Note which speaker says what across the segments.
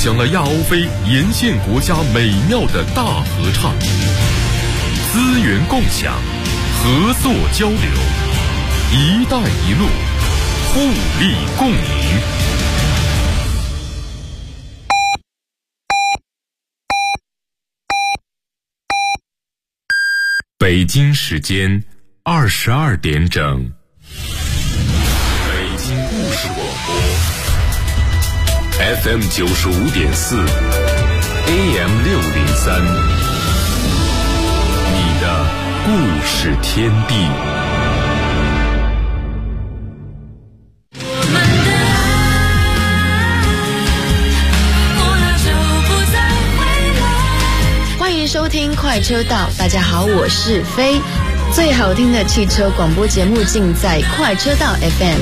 Speaker 1: 享了亚欧非沿线国家美妙的大合唱，资源共享，合作交流，一带一路，互利共赢。北京时间22点整，北京故事广播 FM 95.4 AM 603，你的故事天地。
Speaker 2: 欢迎收听快车道，大家好，我是飞。最好听的汽车广播节目尽在快车道 FM。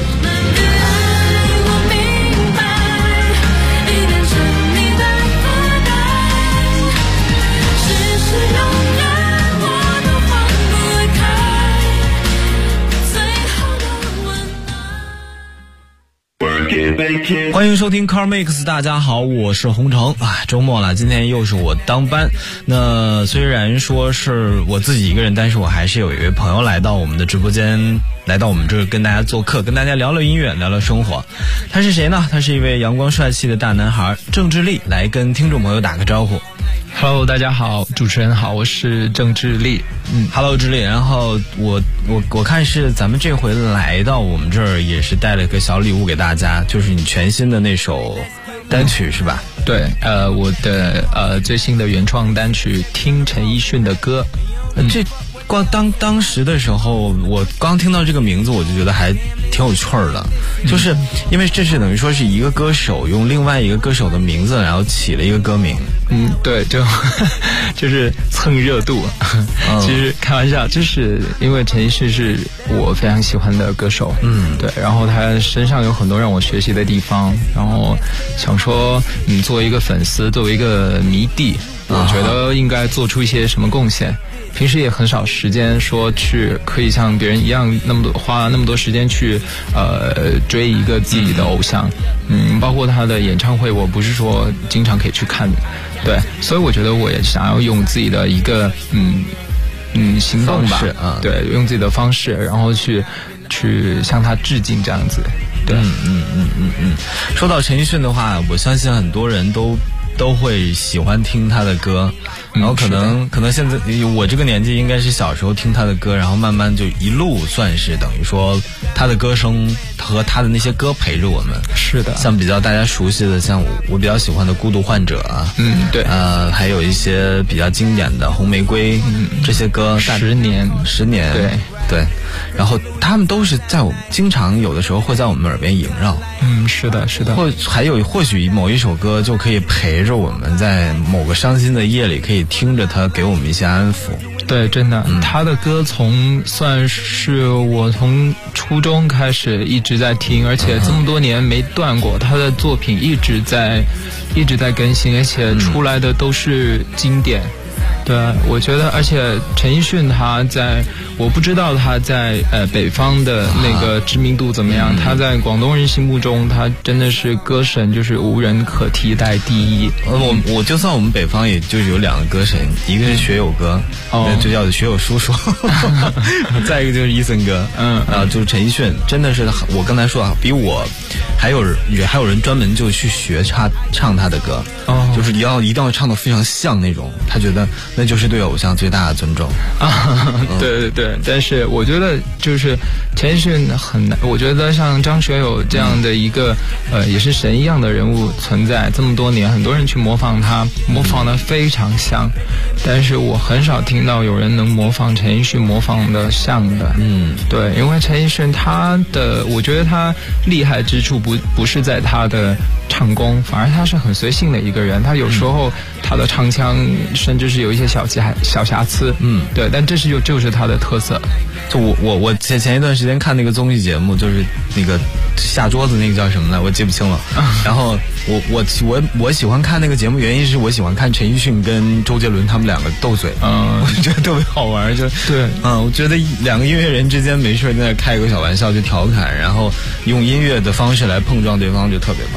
Speaker 3: 欢迎收听 Car Mix， 大家好，我是洪城啊。周末了，今天又是我当班。那虽然说是我自己一个人，但是我还是有一位朋友来到我们的直播间，来到我们这儿跟大家做客，跟大家聊聊音乐，聊聊生活。他是谁呢？他是一位阳光帅气的大男孩郑智利，来跟听众朋友打个招呼。
Speaker 4: Hello， 大家好，主持人好，我是郑智利。
Speaker 3: Hello， 智利。然后我看是咱们这回来到我们这儿，也是带了一个小礼物给大家，就是你全新的那首单曲是吧？
Speaker 4: 对，我的最新的原创单曲《听陈奕迅的歌》。
Speaker 3: 这光当时的时候，我刚听到这个名字，我就觉得还挺有趣儿的，就是因为这是等于说是一个歌手用另外一个歌手的名字，然后起了一个歌名。
Speaker 4: 对，就是蹭热度。其实开玩笑，就是因为陈奕迅是我非常喜欢的歌手。对，然后他身上有很多让我学习的地方，然后想说，作为一个粉丝，作为一个迷弟，我觉得应该做出一些什么贡献。平时也很少时间说去可以像别人一样花那么多时间去追一个自己的偶像。包括他的演唱会，我不是说经常可以去看的。对，所以我觉得我也想要用自己的一个行动吧，对，用自己的方式，然后去向他致敬这样子。对，
Speaker 3: 说到陈奕迅的话，我相信很多人都会喜欢听他的歌，然后可能现在我这个年纪应该是小时候听他的歌，然后慢慢就一路算是等于说他的歌声和他的那些歌陪着我们。
Speaker 4: 是的，
Speaker 3: 像比较大家熟悉的，像我比较喜欢的《孤独患者》啊，
Speaker 4: 对，
Speaker 3: 还有一些比较经典的《红玫瑰》这些歌
Speaker 4: ，10年，
Speaker 3: 对，然后他们都是在我们经常有的时候会在我们耳边萦绕。
Speaker 4: 是的，
Speaker 3: 或许某一首歌就可以陪着我们在某个伤心的夜里，可以听着它给我们一些安抚。
Speaker 4: 对，真的，他的歌算是我从初中开始一直在听，而且这么多年没断过，他的作品一直在更新，而且出来的都是经典。对，我觉得，而且陈奕迅我不知道他在北方的那个知名度怎么样，他在广东人心目中，他真的是歌神，就是无人可替代第一。
Speaker 3: 我就算我们北方，也就是有2个歌神，一个是学友哥，就叫学友叔叔，再一个就是伊森哥，就是陈奕迅，真的是我刚才说比我还有人专门就去学唱他的歌，就是一定要唱得非常像那种，他觉得那就是对偶像最大的尊重。
Speaker 4: 对，但是我觉得就是陈奕迅很难，我觉得像张学友这样的一个也是神一样的人物存在这么多年，很多人去模仿他，模仿得非常像，但是我很少听到有人能模仿陈奕迅模仿得像的。对，因为陈奕迅我觉得他厉害之处不是在他的唱功，反而他是很随性的一个人，他有时候他的唱腔甚至是有一些小瑕疵。对，但这就是他的特色。
Speaker 3: 就我前一段时间看那个综艺节目，就是那个下桌子那个叫什么来，我记不清了。然后我喜欢看那个节目，原因是我喜欢看陈奕迅跟周杰伦他们两个斗嘴，我觉得特别好玩。
Speaker 4: 对，
Speaker 3: 我觉得2个音乐人之间没事在那开个小玩笑，就调侃，然后用音乐的方式来碰撞对方，就特别棒。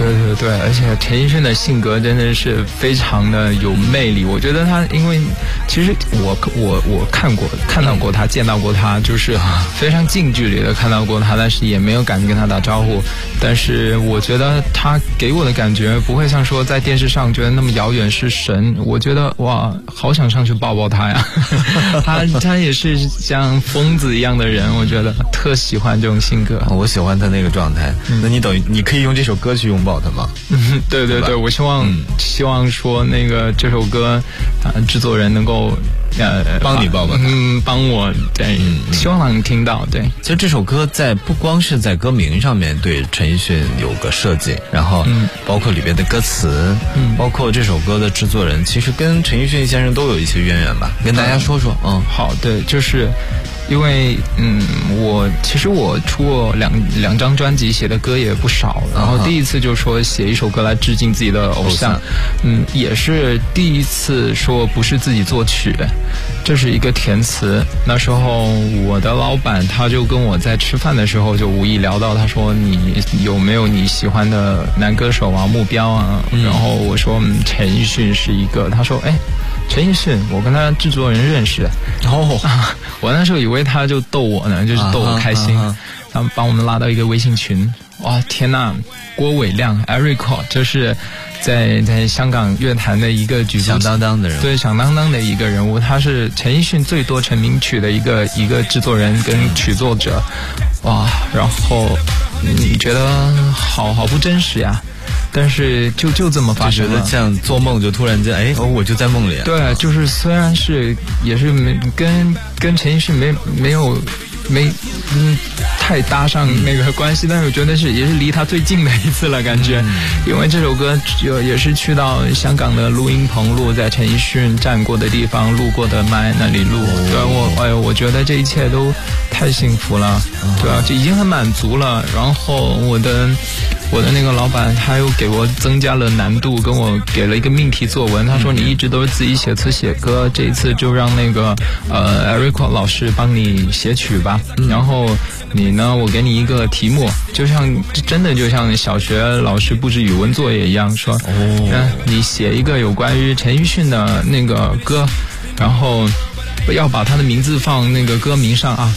Speaker 4: 对，而且陈奕迅的性格真的是非常的有魅力。我觉得他，因为其实我看到过他，见到过他，就是非常近距离的看到过他，但是也没有敢跟他打招呼。但是我觉得他给我的感觉不会像说在电视上觉得那么遥远是神，我觉得哇，好想上去抱抱他呀。他也是像疯子一样的人，我觉得特喜欢这种性格。
Speaker 3: 我喜欢他那个状态。那你等于你可以用这首歌去拥抱他吗？
Speaker 4: 对，我希望说那个这首歌制作人能够
Speaker 3: 帮你抱抱他，
Speaker 4: 帮我，对，希望能听到。对，
Speaker 3: 其实这首歌不光是在歌名上面对陈奕迅有个设计，然后包括里边的歌词，包括这首歌的制作人，其实跟陈奕迅先生都有一些渊源吧，跟大家说说。
Speaker 4: 好，对，就是因为其实我出过两张专辑，写的歌也不少，然后第一次就说写一首歌来致敬自己的偶像，也是第一次说不是自己作曲，这是一个填词。那时候我的老板他就跟我在吃饭的时候就无意聊到，他说你有没有你喜欢的男歌手啊、目标啊？然后我说陈奕迅是一个，他说陈奕迅，我跟他制作人认识。我那时候以为他就逗我呢，就是逗我开心。他们帮我们拉到一个微信群，哇，天哪！郭伟亮 Eric 就是在香港乐坛的一个
Speaker 3: 响当当的人物，
Speaker 4: 对，响当当的一个人物。他是陈奕迅最多成名曲的一个制作人跟曲作者，哇！然后你觉得好不真实呀？但是就这么发生了，
Speaker 3: 就觉得像做梦，就突然间我就在梦里。
Speaker 4: 对，就是虽然是也是跟陈奕迅没太搭上那个关系，但是我觉得也是离他最近的一次了，感觉。因为这首歌也是去到香港的录音棚录，在陈奕迅站过的地方录过的麦那里录。对，我觉得这一切都太幸福了，对啊，就已经很满足了。然后我的那个老板他又给我增加了难度，跟我给了一个命题作文。他说你一直都是自己写词写歌，这一次就让那个Eric 老师帮你写曲吧。然后你呢，我给你一个题目，真的就像小学老师布置语文作业一样，说你写一个有关于陈奕迅的那个歌，然后要把他的名字放那个歌名上啊。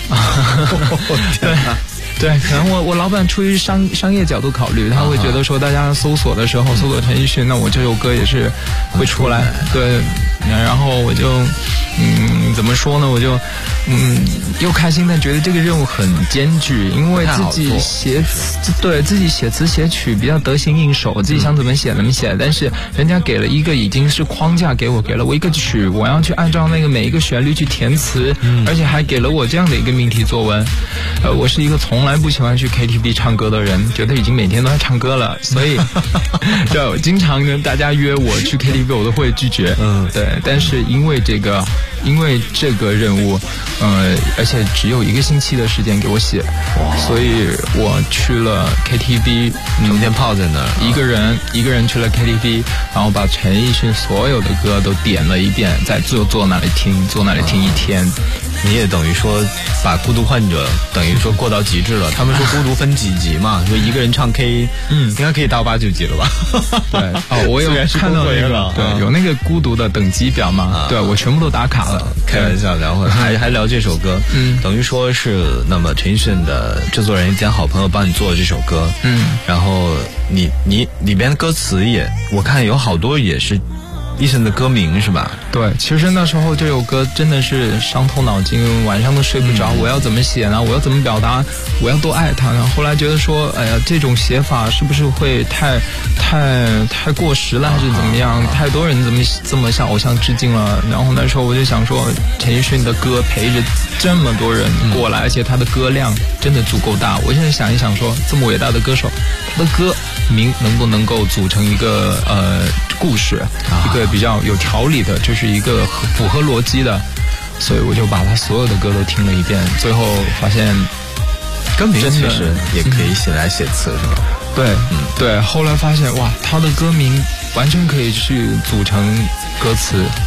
Speaker 4: 对，可能我老板出于商业角度考虑，他会觉得说大家搜索的时候搜索陈奕迅，那我这首歌也是会出来。对，然后我就怎么说呢？我就又开心，但觉得这个任务很艰巨，因为自己写词写曲比较得心应手，自己想怎么写怎么写，但是人家给了一个已经是框架给了我一个曲，我要去按照那个每一个旋律去填词，而且还给了我这样的一个命题作文。我是一个从来不喜欢去 KTV 唱歌的人，觉得已经每天都在唱歌了，所以对，经常呢大家约我去 KTV 我都会拒绝。对，但是因为这个任务，而且只有1个星期的时间给我写，所以我去了 KTV，
Speaker 3: 整天泡在那儿，
Speaker 4: 一个人去了 KTV， 然后把陈奕迅所有的歌都点了一遍，再坐那里听一天。
Speaker 3: 你也等于说把孤独患者等于说过到极致了。他们说孤独分几级嘛，说一个人唱 K， 应该可以到8、9级了吧？
Speaker 4: 对，我有看到那个，对，有那个孤独的等级表嘛？对，我全部都打卡了。
Speaker 3: 开玩笑，聊会还聊这首歌，等于说是那么陈奕迅的制作人兼好朋友帮你做了这首歌，然后你里边的歌词我看有好多也是奕迅的歌名是吧？
Speaker 4: 对，其实那时候这首歌真的是伤透脑筋，晚上都睡不着。我要怎么写呢？我要怎么表达？我要多爱他呢？后来觉得说，哎呀，这种写法是不是会太过时了，还是怎么样？太多人这么向偶像致敬了。然后那时候我就想说，陈奕迅的歌陪着这么多人过来，而且他的歌量真的足够大。我现在想一想说，这么伟大的歌手，他的歌名能不能够组成一个故事，一个比较有条理的，就是一个符合逻辑的，所以我就把他所有的歌都听了一遍，最后发现
Speaker 3: 歌名其实也可以写来写词是吧？
Speaker 4: 对，对，后来发现哇，他的歌名完全可以去组成歌词，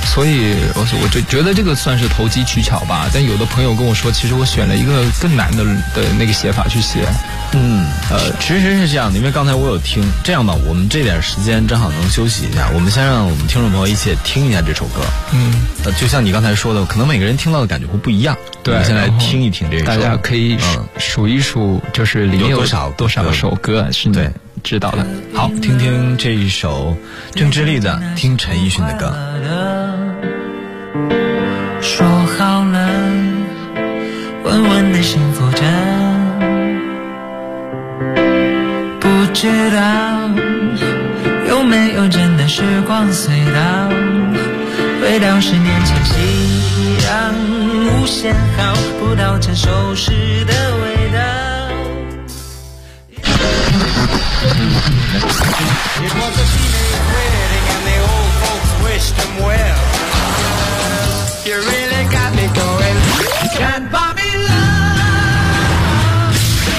Speaker 4: 所以我就觉得这个算是投机取巧吧。但有的朋友跟我说，其实我选了一个更难的那个写法去写。
Speaker 3: 其实是这样的，因为刚才我有听，这样吧，我们这点时间正好能休息一下，我们先让我们听众朋友一起听一下这首歌。就像你刚才说的，可能每个人听到的感觉会不一样。
Speaker 4: 对，
Speaker 3: 我们先来听一听这首。
Speaker 4: 大家可以数一数，就是里面有多少首歌是你知道的。
Speaker 3: 好，听听这一首郑智利的，听陈奕迅的歌。
Speaker 5: 说好了，稳稳的幸福着，不知道有没有真的时光隧道，回到10年前，夕阳无限好，不到成熟时的味道。It was a teenage wedding and the old folks wished him well. You really got me going. Can't buy me love.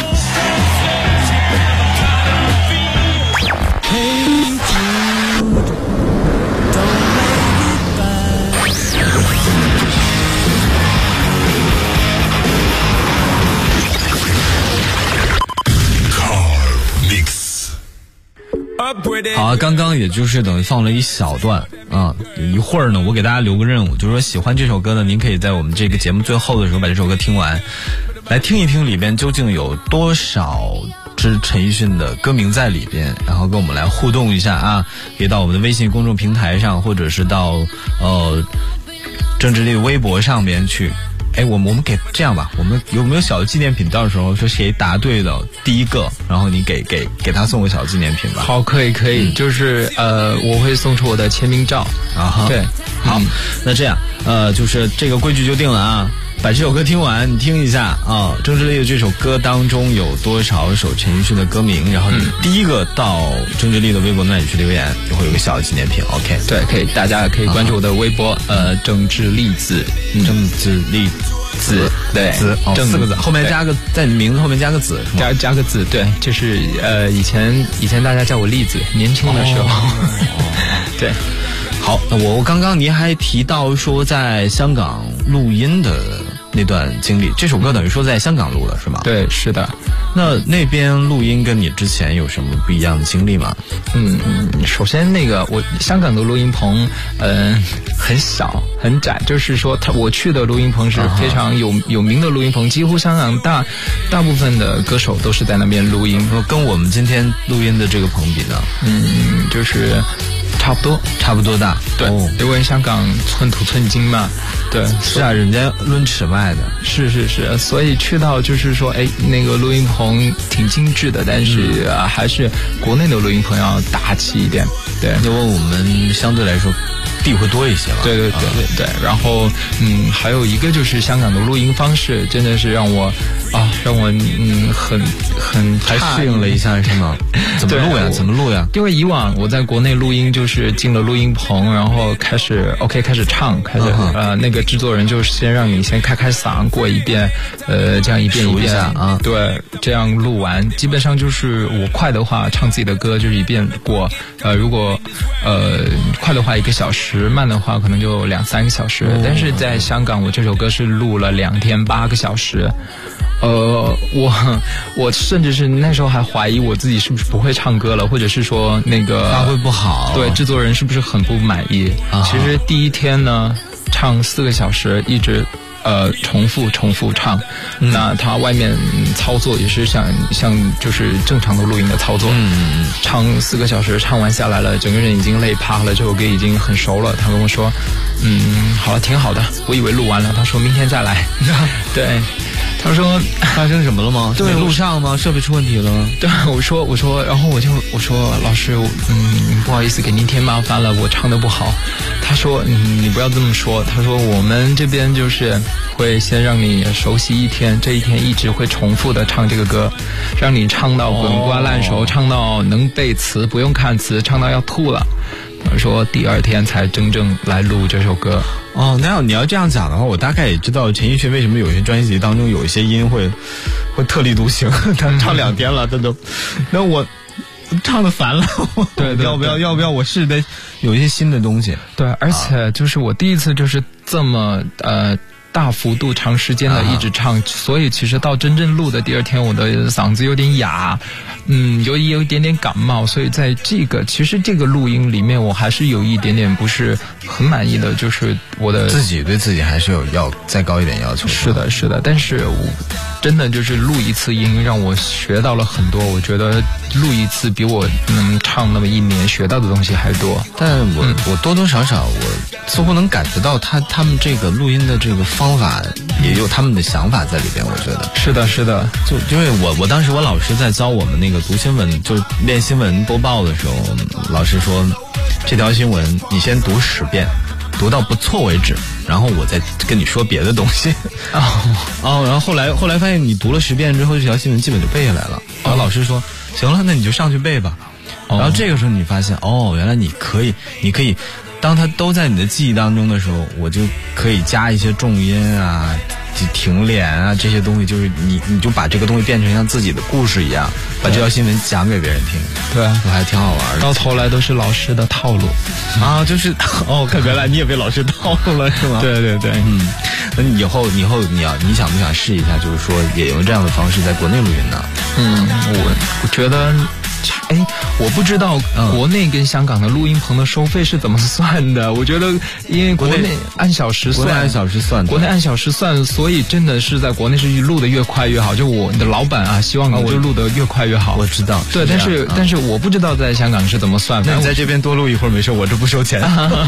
Speaker 5: Hey Jude, don't make it bad.
Speaker 1: Car Mix。
Speaker 3: 好，刚刚也就是等于放了一小段啊，一会儿呢，我给大家留个任务，就是说喜欢这首歌呢，您可以在我们这个节目最后的时候把这首歌听完，来听一听里边究竟有多少支陈奕迅的歌名在里边，然后跟我们来互动一下啊，可以到我们的微信公众平台上，或者是到郑智利的微博上边去。我们给这样吧，我们有没有小的纪念品？到时候说谁答对的第一个，然后你给他送个小纪念品吧。
Speaker 4: 好，可以，就是我会送出我的签名照
Speaker 3: 啊。对，好，那这样就是这个规矩就定了啊。把这首歌听完，你听一下啊，郑智利的这首歌当中有多少首陈奕迅的歌名，然后你第一个到郑智利的微博那里去留言，就会有个小的纪念品。OK，
Speaker 4: 对，可以，大家可以关注我的微博，郑智利子，
Speaker 3: 郑智利子，
Speaker 4: 对，
Speaker 3: 子4个字，后面加个，在你名字后面加个子，是吗？
Speaker 4: 加个子，对，就是以前大家叫我栗子，年轻的时候，对。
Speaker 3: 好，那我刚刚您还提到说在香港录音的那段经历，这首歌等于说在香港录的是吗？
Speaker 4: 对，是的。
Speaker 3: 那边录音跟你之前有什么不一样的经历吗？
Speaker 4: 首先我香港的录音棚很小很窄，就是说我去的录音棚是非常有名的录音棚，几乎香港大部分的歌手都是在那边录音。
Speaker 3: 跟我们今天录音的这个棚比呢？
Speaker 4: 就是差不多大，对，因为香港寸土寸金嘛，对，
Speaker 3: 是啊，人家论尺卖的，
Speaker 4: 是，所以去到就是说，那个录音棚挺精致的，但是还是国内的录音棚要大气一点，对，
Speaker 3: 因为我们相对来说地会多一些吧，
Speaker 4: 对，然后还有一个就是香港的录音方式真的是让我很
Speaker 3: 还适应了一下是吗？怎么录呀？
Speaker 4: 因为以往我在国内录音就是进了录音棚，然后开始唱，那个制作人就先让你先开嗓过一遍，这样一遍一遍
Speaker 3: 啊，
Speaker 4: 对，这样录完，基本上就是我快的话唱自己的歌就是一遍过，如果快的话1个小时，慢的话可能就2-3个小时，但是在香港我这首歌是录了2天8个小时。我甚至是那时候还怀疑我自己是不是不会唱歌了，或者是说那个
Speaker 3: 发挥不好，
Speaker 4: 对，制作人是不是很不满意？其实第一天呢，唱4个小时，一直重复唱，那他外面操作也是像就是正常的录音的操作，唱4个小时，唱完下来了，整个人已经累趴了，这首歌已经很熟了。他跟我说，好了，挺好的，我以为录完了，他说明天再来，对。他说
Speaker 3: 发生什么了吗？
Speaker 4: 对，
Speaker 3: 录上吗？设备出问题了？
Speaker 4: 对，我说，然后我说老师，不好意思给您添麻烦了，我唱得不好。他说你不要这么说，他说我们这边就是会先让你熟悉1天，这1天一直会重复的唱这个歌，让你唱到滚瓜烂熟，唱到能背词不用看词，唱到要吐了。他说第2天才真正来录这首歌。
Speaker 3: 那你要这样讲的话，我大概也知道陈奕迅为什么有些专辑当中有一些音会特立独行，他唱2天了，他都。那唱的烦了，
Speaker 4: 对，
Speaker 3: 要不要我试着有一些新的东西？
Speaker 4: 对，而且就是我第一次就是这么大幅度长时间的一直唱，所以其实到真正录的第二天，我的嗓子有点哑，有一点点感冒，所以在其实这个录音里面，我还是有一点点不是很满意的，就是我的
Speaker 3: 自己对自己还是要再高一点要求。
Speaker 4: 是的，但是我真的就是录一次音让我学到了很多，我觉得录一次比我能唱那么1年学到的东西还多。
Speaker 3: 但我多多少少我似乎能感觉到他们这个录音的这个方法也有他们的想法在里边，我觉得
Speaker 4: 是的，
Speaker 3: 就因为我当时我老师在教我们那个读新闻，就练新闻播报的时候，老师说这条新闻你先读10遍，读到不错为止，然后我再跟你说别的东西。然后后来发现你读了10遍之后，这条新闻基本就背下来了。然后老师说行了，那你就上去背吧。然后这个时候你发现原来你可以当它都在你的记忆当中的时候，我就可以加一些重音啊、停连啊这些东西，就是你就把这个东西变成像自己的故事一样，把这条新闻讲给别人听。对，我还挺好玩的。
Speaker 4: 到头来都是老师的套路
Speaker 3: 就是看原来你也被老师套路了是吗？
Speaker 4: 对，
Speaker 3: 那你以后你想不想试一下，就是说也用这样的方式在国内录音呢？
Speaker 4: 我觉得。我不知道国内跟香港的录音棚的收费是怎么算的。我觉得因为国内按小时算，国内按小时算，所以真的是在国内是录得越快越好。就我的老板啊，希望你就录得越快越好。
Speaker 3: 我知道，
Speaker 4: 对，但是我不知道在香港是怎么算。
Speaker 3: 那你在这边多录一会儿没事，我这不收钱。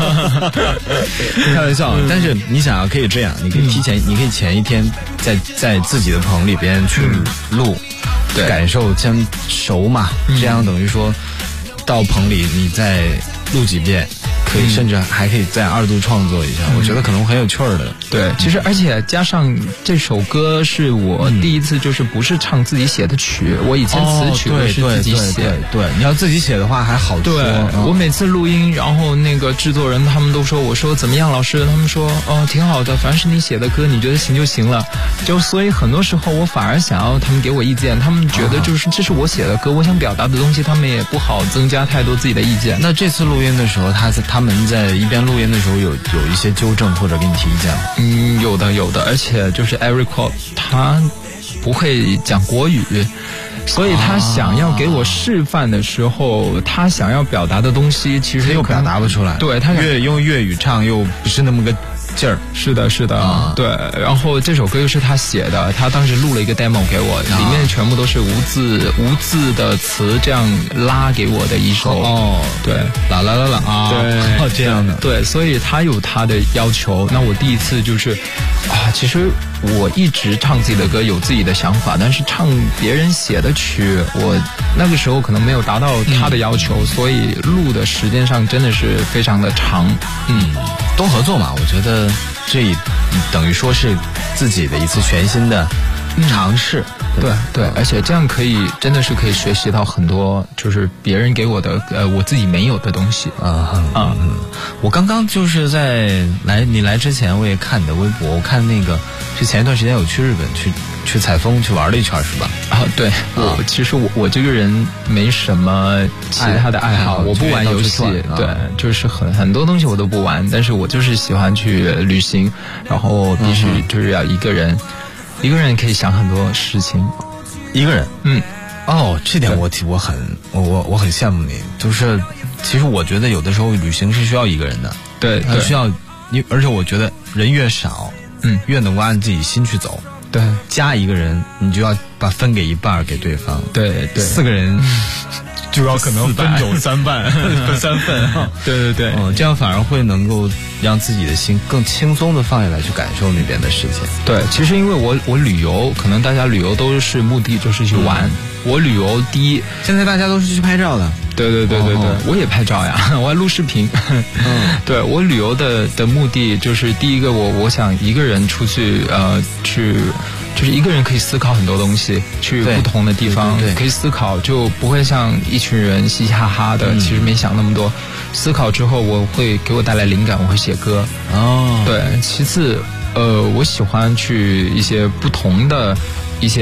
Speaker 3: 开玩笑，但是你想可以这样，你可以你可以前一天在自己的棚里边去录。
Speaker 4: 对，
Speaker 3: 感受先熟嘛，这样等于说到棚里你再录几遍，可以甚至还可以再2度创作一下，我觉得可能很有趣儿的。
Speaker 4: 对，其实而且加上这首歌是我第一次就是不是唱自己写的曲，我以前词曲都是自己写。
Speaker 3: 对，你要自己写的话还好说。
Speaker 4: 对，我每次录音，然后那个制作人他们都说，我说怎么样，老师？他们说挺好的，凡是你写的歌，你觉得行就行了。所以很多时候我反而想要他们给我意见，他们觉得就是这是我写的歌，我想表达的东西，他们也不好增加太多自己的意见。
Speaker 3: 那这次录音的时候，他们在一边录音的时候有一些纠正或者给你提意见吗？
Speaker 4: 有的，而且就是 Eric Kwok 他不会讲国语，所以他想要给我示范的时候，他想要表达的东西其实
Speaker 3: 又表达不出来。
Speaker 4: 对，他
Speaker 3: 用粤语唱又不是那么个劲儿。
Speaker 4: 是的，对。然后这首歌又是他写的，他当时录了一个 demo 给我，里面全部都是无字的词，这样拉给我的一首。对，啦
Speaker 3: 对，这样的。
Speaker 4: 对，所以他有他的要求。那我第一次就是其实我一直唱自己的歌有自己的想法，但是唱别人写的曲，我那个时候可能没有达到他的要求，所以录的时间上真的是非常的长。
Speaker 3: 多合作嘛，我觉得这等于说是自己的一次全新的尝试。
Speaker 4: 对，而且这样真的是可以学习到很多，就是别人给我的我自己没有的东西。
Speaker 3: 我刚刚就是你来之前，我也看你的微博，我看那个是前一段时间有去日本去采风去玩了一圈是吧？
Speaker 4: 对，其实我这个人没什么其他的爱好，我不玩游戏，对，就是很多东西我都不玩，但是我就是喜欢去旅行，然后必须就是要一个人可以想很多事情。
Speaker 3: 一个人，这点我很羡慕你。就是其实我觉得有的时候旅行是需要一个人的，
Speaker 4: 对，
Speaker 3: 需要而且我觉得人越少，越能够按自己心去走。
Speaker 4: 对，
Speaker 3: 加一个人，你就要把分给一半给对方。
Speaker 4: 对
Speaker 3: ，4个人就要可能分走3半，分3份。
Speaker 4: 对，
Speaker 3: 这样反而会能够让自己的心更轻松的放下来，去感受那边的事情。
Speaker 4: 对，其实因为我旅游，可能大家旅游都是目的就是去玩。我旅游
Speaker 3: 现在大家都是去拍照的。
Speaker 4: 对，我也拍照呀，我还录视频。对，我旅游的目的就是第一个，我想一个人出去就是一个人可以思考很多东西，去不同的地方可以思考，就不会像一群人嘻嘻哈哈的，其实没想那么多。思考之后，我会给我带来灵感，我会写歌。对，其次我喜欢去一些不同的一些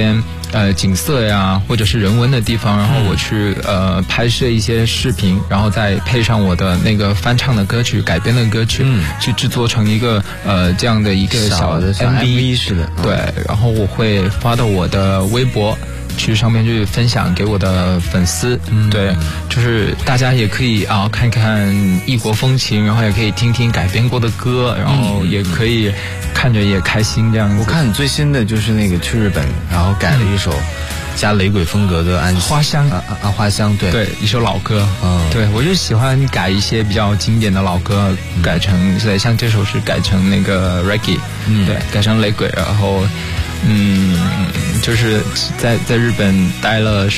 Speaker 4: 景色呀，或者是人文的地方，然后我去拍摄一些视频，然后再配上我的那个翻唱的歌曲、改编的歌曲，去制作成一个这样的一个小的
Speaker 3: MV 似的。
Speaker 4: 对，然后我会发到我的微博。去上面去分享给我的粉丝，对，就是大家也可以看看异国风情，然后也可以听听改编过的歌，然后也可以看着也开心这样子。
Speaker 3: 我看你最新的就是那个去日本，然后改了一首加雷鬼风格的
Speaker 4: 花香
Speaker 3: 花香，对，
Speaker 4: 一首老歌，对，我就喜欢改一些比较经典的老歌，改成像这首是改成那个 reggae，对，改成雷鬼，然后。就是在日本待了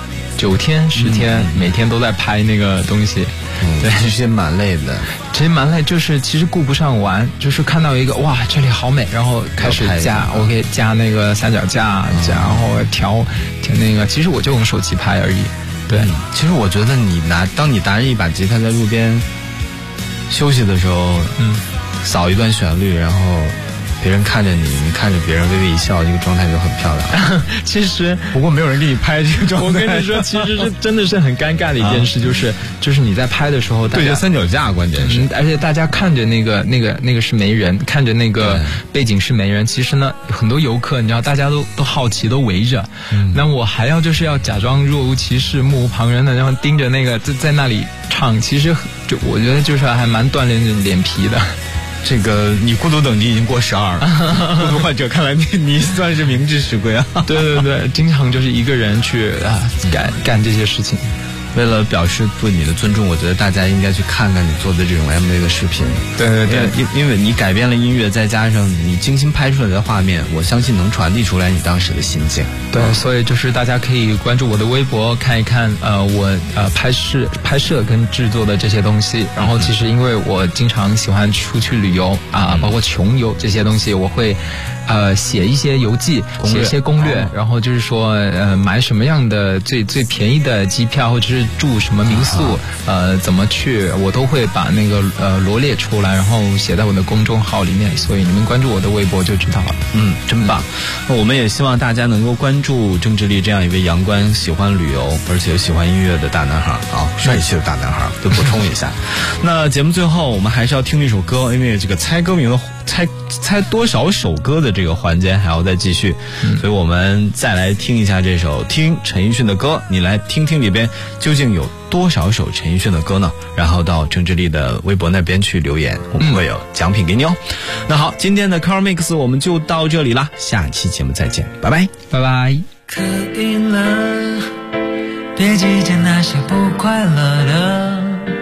Speaker 4: 10天，每天都在拍那个东西，对，
Speaker 3: 其实蛮累的。
Speaker 4: 其实蛮累，就是其实顾不上玩，就是看到一个哇这里好美，然后开始加，我给加那个三脚架，然后调那个，其实我就用手机拍而已。对，
Speaker 3: 其实我觉得当你拿着一把吉他在路边休息的时候，扫一段旋律，然后。别人看着你看着别人微微一笑，这个状态就很漂亮。
Speaker 4: 其实
Speaker 3: 不过没有人给你拍这个状态。
Speaker 4: 我跟你说，其实是真的是很尴尬的一件事，就是你在拍的时候，
Speaker 3: 对着三脚架，关键是，
Speaker 4: 而且大家看着那个是没人，看着那个背景是没人。其实呢，很多游客你知道，大家都好奇，都围着。那我还要假装若无其事、目无旁人的，然后盯着那个在那里唱。其实我觉得就是还蛮锻炼脸皮的。
Speaker 3: 这个你孤独等级已经过12了，孤独患者看来你算是明智实归啊。
Speaker 4: 对，经常就是一个人去干这些事情。
Speaker 3: 为了表示对你的尊重，我觉得大家应该去看看你做的这种 MV 的视频。
Speaker 4: 对，
Speaker 3: 因为你改编了音乐，再加上你精心拍出来的画面，我相信能传递出来你当时的心境。
Speaker 4: 对，所以就是大家可以关注我的微博，看一看我拍摄跟制作的这些东西。然后其实因为我经常喜欢出去旅游包括穷游这些东西，我会写一些游记，写一些攻略，然后就是说买什么样的最便宜的机票，或者是住什么民宿，怎么去，我都会把那个罗列出来，然后写在我的公众号里面，所以你们关注我的微博就知道了。
Speaker 3: 真棒。那我们也希望大家能够关注郑智利这样一位阳光、喜欢旅游而且喜欢音乐的大男孩帅气的大男孩，就补充一下。那节目最后我们还是要听一首歌，因为这个猜歌名的猜多少首歌的这个环节还要再继续，所以我们再来听一下这首听陈奕迅的歌，你来听听里边究竟有多少首陈奕迅的歌呢？然后到郑智利的微博那边去留言，我们会有奖品给你哦。那好，今天的 Car Mix 我们就到这里啦，下期节目再见，拜拜，
Speaker 4: 拜拜。
Speaker 5: 可以了，别计较那些不快乐的，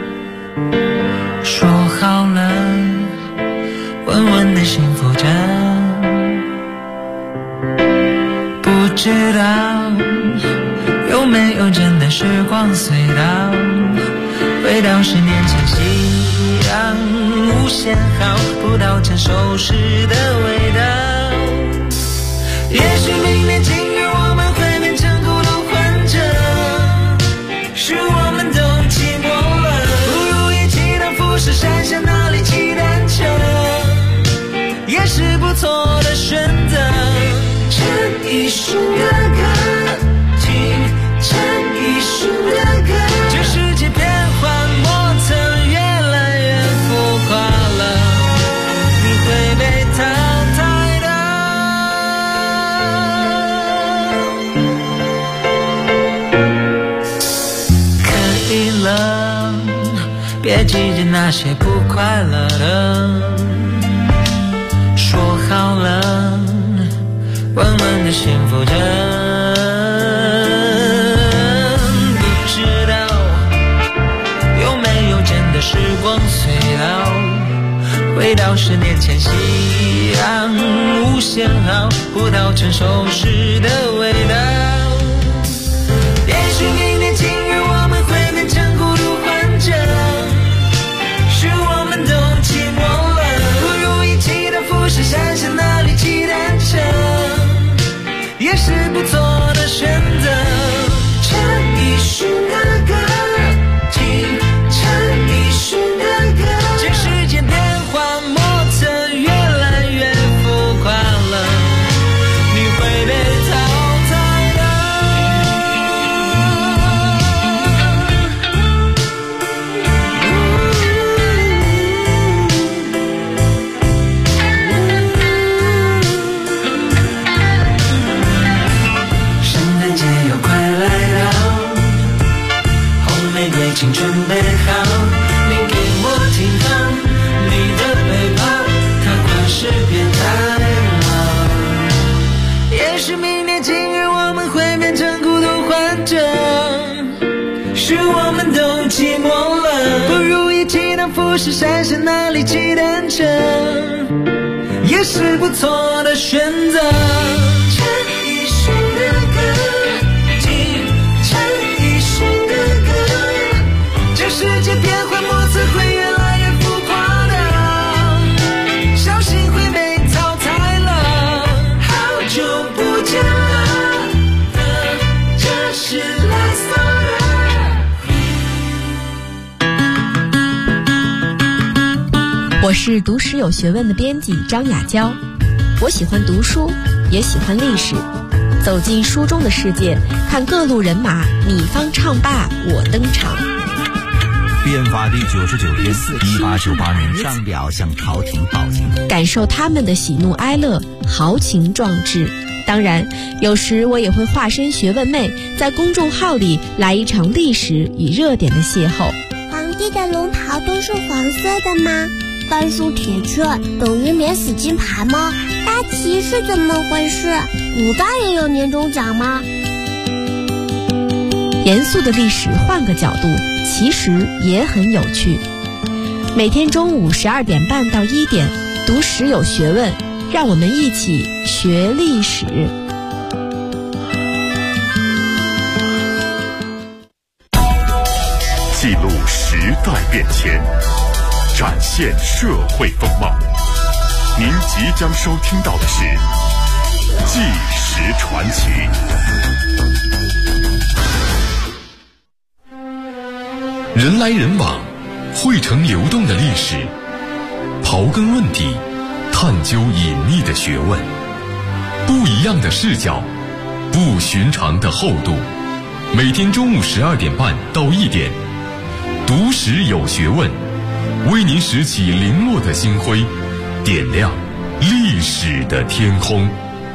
Speaker 5: 说好了，稳稳的幸福着。不知道有没有真的时光隧道，回到10年前夕阳无限好，葡萄成熟时的味道。也许明年今日我们会变成孤独患者，是我们都寂寞了，不如一起到富士山下那里骑单车，也是不错的选择。陈奕迅的歌，听陈奕迅的歌，这世界变幻莫测，越来越浮夸了，你会被淘汰的。可以了，别计较那些不快乐的，说好了，稳稳的幸福着。不知道有没有真的时光隧道，回到10年前夕阳无限好，葡萄成熟时的味道。也许明年今日我们会变成孤独患者，是我们都寂寞了，不如一起到富士山下那里骑单车，也是不错的选择。陈奕迅的歌，听陈奕迅的歌，这世界变幻莫测，越来越浮夸了，你会被淘汰不是山下那里骑单车，也是不错的选择。陈奕迅的歌，听陈奕迅的歌，这世界变幻莫测，会越来越浮夸的，小心会被淘汰了。好久不见了，这是来送的。
Speaker 6: 我是读史有学问的编辑张雅娇，我喜欢读书，也喜欢历史，走进书中的世界，看各路人马，你方唱罢我登场。
Speaker 7: 变法第99天，1898年上表向朝廷报警，
Speaker 6: 感受他们的喜怒哀乐，豪情壮志。当然，有时我也会化身学问妹，在公众号里来一场历史与热点的邂逅。
Speaker 8: 皇帝的龙袍都是黄色的吗？甘肃铁券等于免死金牌吗？八旗是怎么回事？古代也有年终奖吗？
Speaker 6: 严肃的历史换个角度，其实也很有趣。每天中午12点半到1点，读史有学问，让我们一起学历史。
Speaker 1: 记录时代变迁，展现社会风貌。您即将收听到的是《纪实传奇》。人来人往，汇成流动的历史，刨根问底，探究隐秘的学问，不一样的视角，不寻常的厚度。每天中午12点半到1点，读史有学问，为您拾起零落的星辉，点亮历史的天空。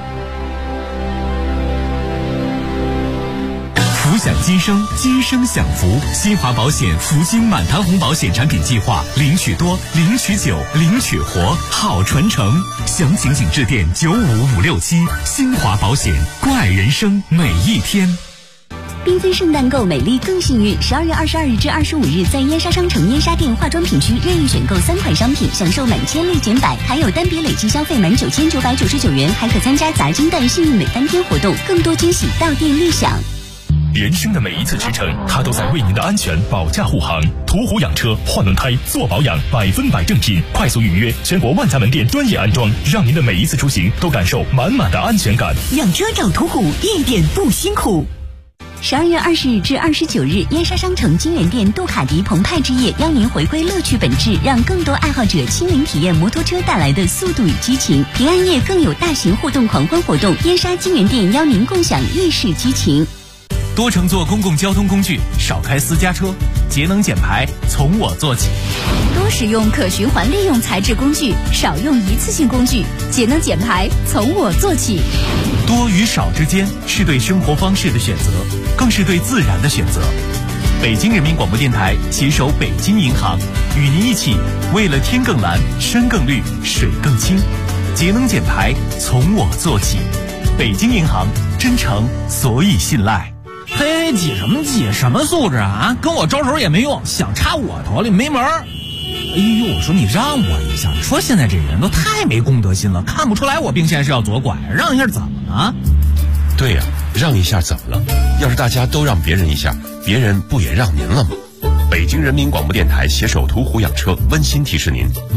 Speaker 9: 福享今生，今生享福。新华保险福金满堂红保险产品计划，领取多，领取久，领取活，好传承。详情请致电95567。新华保险，关爱人生每一天。
Speaker 10: 缤纷圣诞购美丽更幸运，12月22日至25日，在燕莎商城燕莎店化妆品区任意选购3款商品，享受满千立减100，还有单笔累计消费满9999元，还可参加砸金蛋幸运美当天活动，更多惊喜到店立享。
Speaker 11: 人生的每一次驰骋，它都在为您的安全保驾护航。途虎养车换轮胎做保养，100%正品，快速预约，全国万家门店专业安装，让您的每一次出行都感受满满的安全感。
Speaker 10: 养车找途虎，一点不辛苦。12月20日至29日，燕莎商城金源店杜卡迪澎湃之夜，邀您回归乐趣本质，让更多爱好者亲临体验摩托车带来的速度与激情。平安夜更有大型互动狂欢活动，燕莎金源店邀您共享意式激情。
Speaker 9: 多乘坐公共交通工具，少开私家车，节能减排从我做起。
Speaker 10: 多使用可循环利用材质工具，少用一次性工具，节能减排从我做起。
Speaker 9: 多与少之间是对生活方式的选择，更是对自然的选择。北京人民广播电台携手北京银行，与您一起为了天更蓝、山更绿、水更清，节能减排从我做起。北京银行，真诚所以信赖。
Speaker 12: 嘿，挤什么挤？什么素质啊？跟我招手也没用，想插我头里没门儿。哎呦，我说你让我一下，你说现在这人都太没公德心了，看不出来我并线是要左拐，让一下怎么了？
Speaker 13: 对呀，让一下怎么了？要是大家都让别人一下，别人不也让您了吗？北京人民广播电台携手途虎养车温馨提示您。